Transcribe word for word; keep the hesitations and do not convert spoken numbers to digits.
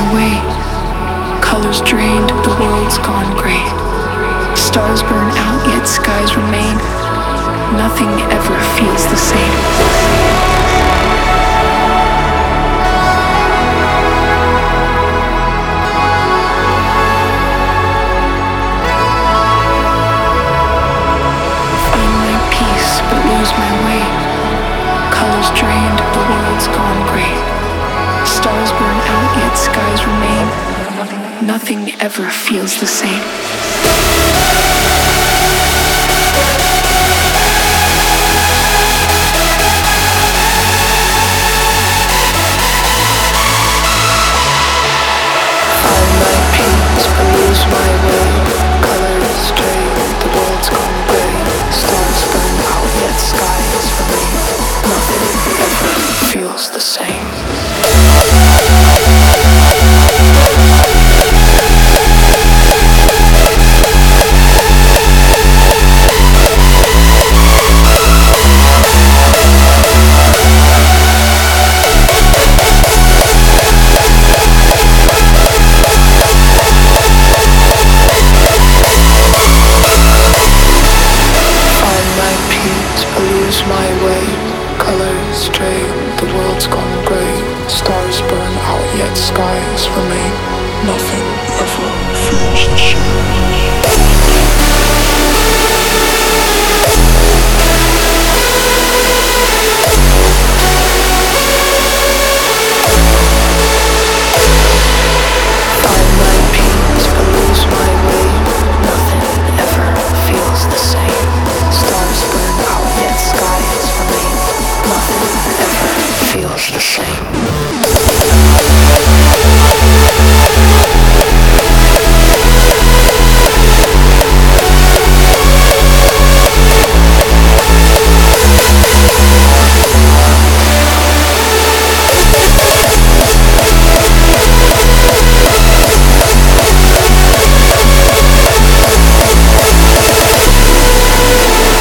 way. Colors drained, the world's gone gray. Stars burn out, yet skies remain. Nothing ever feels the same. But lose my way. Colors drained, the world's gone gray. Stars burn out, yet skies remain. Nothing ever feels the same. Find my peace, but lose my way. Colors drained, the world's gone gray. Stars burn out, yet skies remain. Nothing ever feels the same. My way, colors drain, the world's gone gray. Stars burn out, yet skies remain. Nothing ever feels the same. Find my peace, but lose my way. Nothing ever feels the same. Stars burn out, yet skies remain. Nothing ever feels the same.